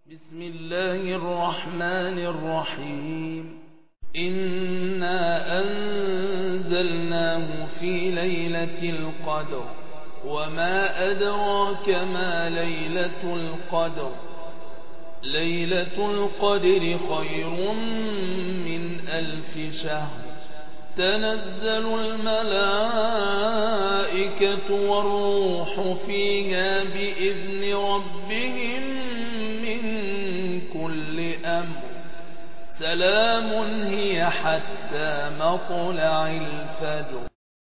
بسم الله الرحمن الرحيم إنا أنزلناه في ليلة القدر وما أدراك ما ليلة القدر ليلة القدر خير من 1000 شهر تنزل الملائكة والروح فيها بإذن ربهم من كل أمر سلام هي حتى مطلع الفجر.